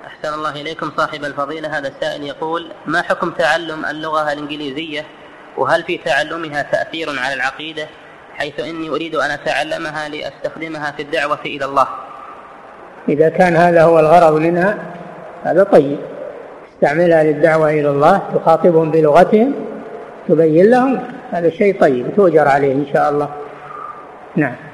أحسن الله إليكم صاحب الفضيلة. هذا السائل يقول: ما حكم تعلم اللغة الإنجليزية، وهل في تعلمها تأثير على العقيدة، حيث إني أريد أن أتعلمها لأستخدمها في الدعوة إلى الله؟ إذا كان هذا هو الغرض منها هذا طيب، استعملها للدعوة إلى الله، تخاطبهم بلغتهم، تبين لهم، هذا شيء طيب تؤجر عليه إن شاء الله. نعم.